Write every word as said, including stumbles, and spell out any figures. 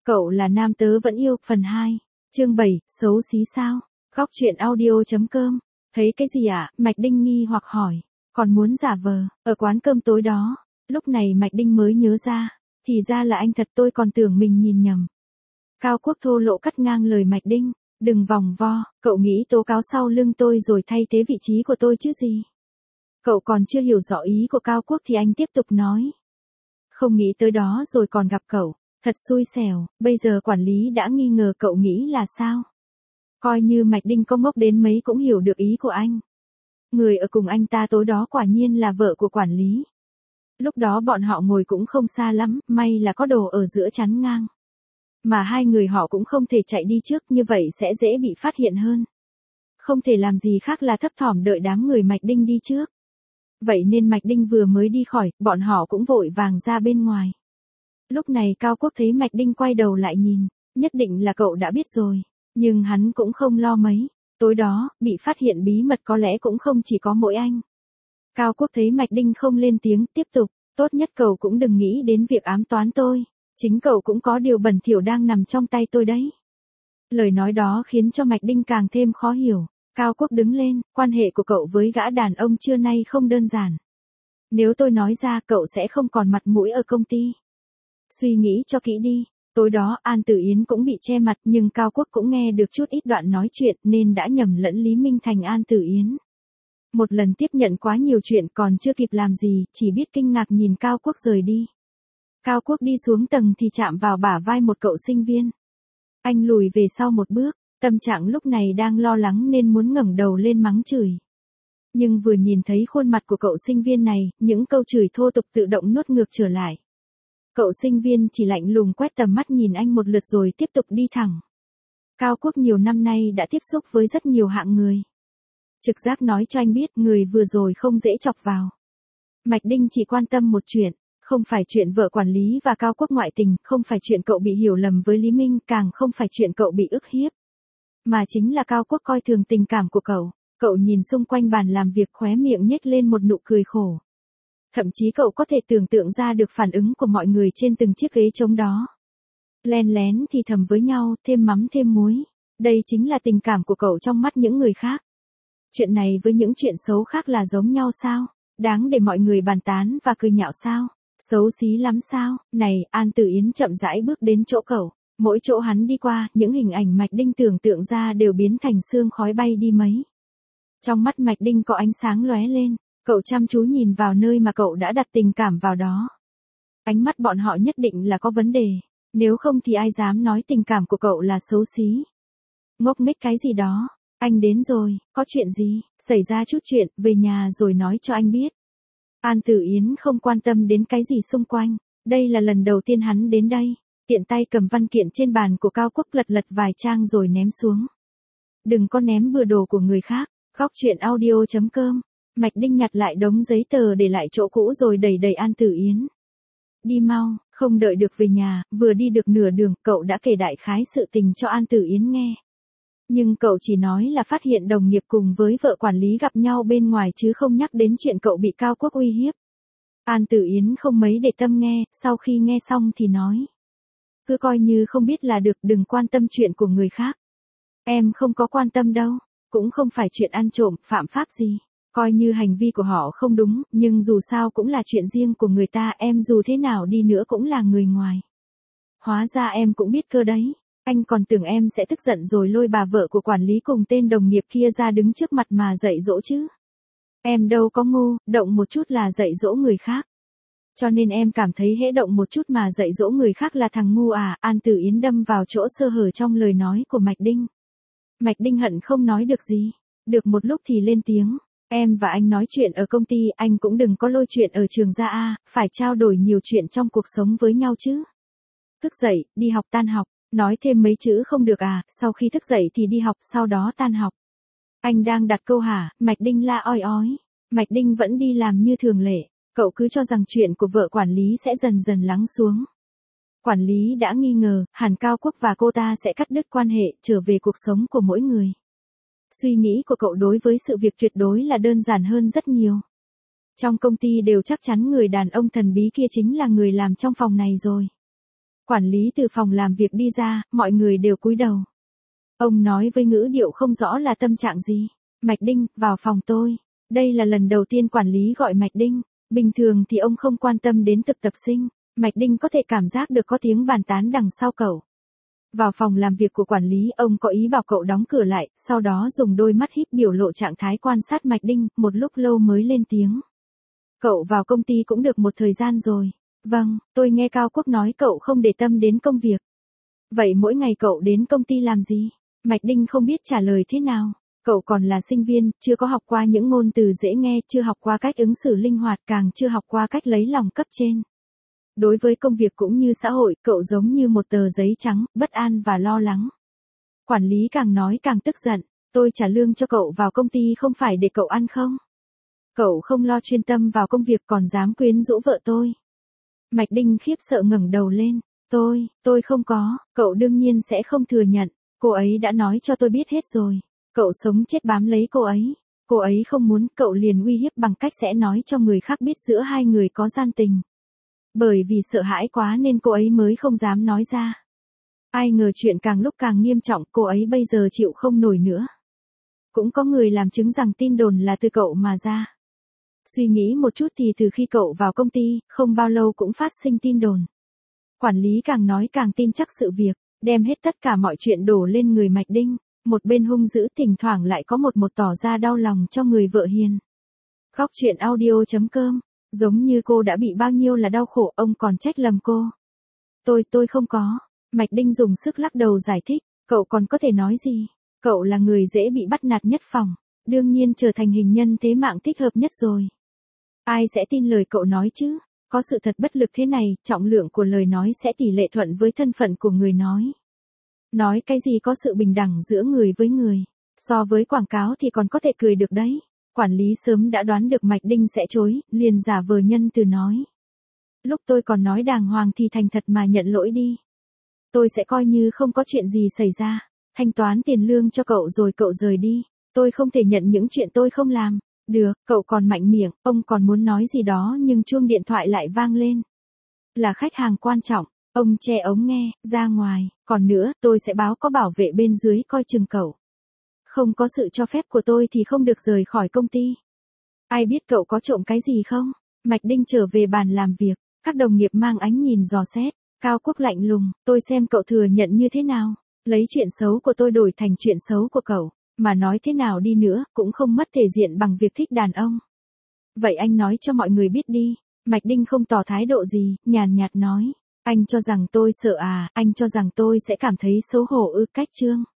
Cậu là nam tớ vẫn yêu, phần hai, chương bảy, xấu xí sao? Góc truyện audio.com. Thấy cái gì ạ? À? Mạch Đinh nghi hoặc hỏi. Còn muốn giả vờ, ở quán cơm tối đó. Lúc này Mạch Đinh mới nhớ ra. Thì ra là anh thật, tôi còn tưởng mình nhìn nhầm. Cao Quốc thô lỗ cắt ngang lời Mạch Đinh. Đừng vòng vo, cậu nghĩ tố cáo sau lưng tôi rồi thay thế vị trí của tôi chứ gì? Cậu còn chưa hiểu rõ ý của Cao Quốc thì anh tiếp tục nói. Không nghĩ tới đó rồi còn gặp cậu. Thật xui xẻo, bây giờ quản lý đã nghi ngờ, cậu nghĩ là sao? Coi như Mạch Đinh có ngốc đến mấy cũng hiểu được ý của anh. Người ở cùng anh ta tối đó quả nhiên là vợ của quản lý. Lúc đó bọn họ ngồi cũng không xa lắm, may là có đồ ở giữa chắn ngang. Mà hai người họ cũng không thể chạy đi trước, như vậy sẽ dễ bị phát hiện hơn. Không thể làm gì khác là thấp thỏm đợi đám người Mạch Đinh đi trước. Vậy nên Mạch Đinh vừa mới đi khỏi, bọn họ cũng vội vàng ra bên ngoài. Lúc này Cao Quốc thấy Mạch Đinh quay đầu lại nhìn, nhất định là cậu đã biết rồi, nhưng hắn cũng không lo mấy. Tối đó, bị phát hiện bí mật có lẽ cũng không chỉ có mỗi anh. Cao Quốc thấy Mạch Đinh không lên tiếng, tiếp tục, tốt nhất cậu cũng đừng nghĩ đến việc ám toán tôi, chính cậu cũng có điều bẩn thỉu đang nằm trong tay tôi đấy. Lời nói đó khiến cho Mạch Đinh càng thêm khó hiểu. Cao Quốc đứng lên, quan hệ của cậu với gã đàn ông trưa nay không đơn giản. Nếu tôi nói ra cậu sẽ không còn mặt mũi ở công ty. Suy nghĩ cho kỹ đi. Tối đó An Tử Yến cũng bị che mặt, nhưng Cao Quốc cũng nghe được chút ít đoạn nói chuyện nên đã nhầm lẫn Lý Minh thành An Tử Yến. Một lần tiếp nhận quá nhiều chuyện còn chưa kịp làm gì, chỉ biết kinh ngạc nhìn Cao Quốc rời đi. Cao Quốc đi xuống tầng thì chạm vào bả vai một cậu sinh viên. Anh lùi về sau một bước, tâm trạng lúc này đang lo lắng nên muốn ngẩng đầu lên mắng chửi. Nhưng vừa nhìn thấy khuôn mặt của cậu sinh viên này, những câu chửi thô tục tự động nuốt ngược trở lại. Cậu sinh viên chỉ lạnh lùng quét tầm mắt nhìn anh một lượt rồi tiếp tục đi thẳng. Cao Quốc nhiều năm nay đã tiếp xúc với rất nhiều hạng người. Trực giác nói cho anh biết người vừa rồi không dễ chọc vào. Mạch Đinh chỉ quan tâm một chuyện, không phải chuyện vợ quản lý và Cao Quốc ngoại tình, không phải chuyện cậu bị hiểu lầm với Lý Minh, càng không phải chuyện cậu bị ức hiếp. Mà chính là Cao Quốc coi thường tình cảm của cậu. Cậu nhìn xung quanh bàn làm việc, khóe miệng nhếch lên một nụ cười khổ. Thậm chí cậu có thể tưởng tượng ra được phản ứng của mọi người trên từng chiếc ghế trống đó. Len lén thì thầm với nhau, thêm mắm thêm muối. Đây chính là tình cảm của cậu trong mắt những người khác. Chuyện này với những chuyện xấu khác là giống nhau sao? Đáng để mọi người bàn tán và cười nhạo sao? Xấu xí lắm sao? Này, An Tử Yến chậm rãi bước đến chỗ cậu. Mỗi chỗ hắn đi qua, những hình ảnh Mạch Đinh tưởng tượng ra đều biến thành sương khói bay đi mấy. Trong mắt Mạch Đinh có ánh sáng lóe lên. Cậu chăm chú nhìn vào nơi mà cậu đã đặt tình cảm vào đó. Ánh mắt bọn họ nhất định là có vấn đề. Nếu không thì ai dám nói tình cảm của cậu là xấu xí. Ngốc nghếch cái gì đó. Anh đến rồi, có chuyện gì? Xảy ra chút chuyện, về nhà rồi nói cho anh biết. An Tử Yến không quan tâm đến cái gì xung quanh. Đây là lần đầu tiên hắn đến đây. Tiện tay cầm văn kiện trên bàn của Cao Quốc lật lật vài trang rồi ném xuống. Đừng có ném bừa đồ của người khác. Góc truyện audio.com. Mạch Đinh nhặt lại đống giấy tờ để lại chỗ cũ rồi đẩy đẩy An Tử Yến. Đi mau, không đợi được về nhà, vừa đi được nửa đường, cậu đã kể đại khái sự tình cho An Tử Yến nghe. Nhưng cậu chỉ nói là phát hiện đồng nghiệp cùng với vợ quản lý gặp nhau bên ngoài chứ không nhắc đến chuyện cậu bị Cao Quốc uy hiếp. An Tử Yến không mấy để tâm nghe, sau khi nghe xong thì nói. Cứ coi như không biết là được, đừng quan tâm chuyện của người khác. Em không có quan tâm đâu, cũng không phải chuyện ăn trộm, phạm pháp gì. Coi như hành vi của họ không đúng, nhưng dù sao cũng là chuyện riêng của người ta, em dù thế nào đi nữa cũng là người ngoài. Hóa ra em cũng biết cơ đấy. Anh còn tưởng em sẽ tức giận rồi lôi bà vợ của quản lý cùng tên đồng nghiệp kia ra đứng trước mặt mà dạy dỗ chứ. Em đâu có ngu, động một chút là dạy dỗ người khác. Cho nên em cảm thấy hễ động một chút mà dạy dỗ người khác là thằng ngu à? An Tử Yến đâm vào chỗ sơ hở trong lời nói của Mạch Đinh. Mạch Đinh hận không nói được gì. Được một lúc thì lên tiếng. Em và anh nói chuyện ở công ty, anh cũng đừng có lôi chuyện ở trường ra a, phải trao đổi nhiều chuyện trong cuộc sống với nhau chứ. Thức dậy, đi học tan học, nói thêm mấy chữ không được à, sau khi thức dậy thì đi học, sau đó tan học. Anh đang đặt câu hả? Mạch Đinh la oi ói. Mạch Đinh vẫn đi làm như thường lệ, cậu cứ cho rằng chuyện của vợ quản lý sẽ dần dần lắng xuống. Quản lý đã nghi ngờ, hẳn Cao Quốc và cô ta sẽ cắt đứt quan hệ, trở về cuộc sống của mỗi người. Suy nghĩ của cậu đối với sự việc tuyệt đối là đơn giản hơn rất nhiều. Trong công ty đều chắc chắn người đàn ông thần bí kia chính là người làm trong phòng này rồi. Quản lý từ phòng làm việc đi ra, mọi người đều cúi đầu. Ông nói với ngữ điệu không rõ là tâm trạng gì. Mạch Đinh, vào phòng tôi. Đây là lần đầu tiên quản lý gọi Mạch Đinh. Bình thường thì ông không quan tâm đến thực tập sinh. Mạch Đinh có thể cảm giác được có tiếng bàn tán đằng sau cậu. Vào phòng làm việc của quản lý, ông có ý bảo cậu đóng cửa lại, sau đó dùng đôi mắt híp biểu lộ trạng thái quan sát Mạch Đinh, một lúc lâu mới lên tiếng. Cậu vào công ty cũng được một thời gian rồi. Vâng, tôi nghe Cao Quốc nói cậu không để tâm đến công việc. Vậy mỗi ngày cậu đến công ty làm gì? Mạch Đinh không biết trả lời thế nào. Cậu còn là sinh viên, chưa có học qua những ngôn từ dễ nghe, chưa học qua cách ứng xử linh hoạt, càng chưa học qua cách lấy lòng cấp trên. Đối với công việc cũng như xã hội, cậu giống như một tờ giấy trắng, bất an và lo lắng. Quản lý càng nói càng tức giận. Tôi trả lương cho cậu vào công ty không phải để cậu ăn không? Cậu không lo chuyên tâm vào công việc còn dám quyến rũ vợ tôi. Mạch Đinh khiếp sợ ngẩng đầu lên. Tôi, tôi không có, cậu đương nhiên sẽ không thừa nhận. Cô ấy đã nói cho tôi biết hết rồi. Cậu sống chết bám lấy cô ấy. Cô ấy không muốn, cậu liền uy hiếp bằng cách sẽ nói cho người khác biết giữa hai người có gian tình. Bởi vì sợ hãi quá nên cô ấy mới không dám nói ra. Ai ngờ chuyện càng lúc càng nghiêm trọng, cô ấy bây giờ chịu không nổi nữa. Cũng có người làm chứng rằng tin đồn là từ cậu mà ra. Suy nghĩ một chút thì từ khi cậu vào công ty, không bao lâu cũng phát sinh tin đồn. Quản lý càng nói càng tin chắc sự việc, đem hết tất cả mọi chuyện đổ lên người Mạch Đinh. Một bên hung dữ, thỉnh thoảng lại có một một tỏ ra đau lòng cho người vợ hiền. Góc truyện audio chấm com. Giống như cô đã bị bao nhiêu là đau khổ, ông còn trách lầm cô. Tôi, tôi không có. Mạch Đinh dùng sức lắc đầu giải thích. Cậu còn có thể nói gì? Cậu là người dễ bị bắt nạt nhất phòng. Đương nhiên trở thành hình nhân thế mạng thích hợp nhất rồi. Ai sẽ tin lời cậu nói chứ? Có sự thật bất lực thế này, trọng lượng của lời nói sẽ tỷ lệ thuận với thân phận của người nói. Nói cái gì có sự bình đẳng giữa người với người. So với quảng cáo thì còn có thể cười được đấy. Quản lý sớm đã đoán được Mạch Đinh sẽ chối, liền giả vờ nhân từ nói. Lúc tôi còn nói đàng hoàng thì thành thật mà nhận lỗi đi. Tôi sẽ coi như không có chuyện gì xảy ra. Thanh toán tiền lương cho cậu rồi cậu rời đi. Tôi không thể nhận những chuyện tôi không làm. Được, cậu còn mạnh miệng, ông còn muốn nói gì đó nhưng chuông điện thoại lại vang lên. Là khách hàng quan trọng, ông che ống nghe, ra ngoài, còn nữa, tôi sẽ báo có bảo vệ bên dưới coi chừng cậu. Không có sự cho phép của tôi thì không được rời khỏi công ty. Ai biết cậu có trộm cái gì không? Mạch Đinh trở về bàn làm việc, các đồng nghiệp mang ánh nhìn dò xét. Cao Quốc lạnh lùng, tôi xem cậu thừa nhận như thế nào. Lấy chuyện xấu của tôi đổi thành chuyện xấu của cậu. Mà nói thế nào đi nữa, cũng không mất thể diện bằng việc thích đàn ông. Vậy anh nói cho mọi người biết đi. Mạch Đinh không tỏ thái độ gì, nhàn nhạt nói. Anh cho rằng tôi sợ à, anh cho rằng tôi sẽ cảm thấy xấu hổ ư? Cách chương.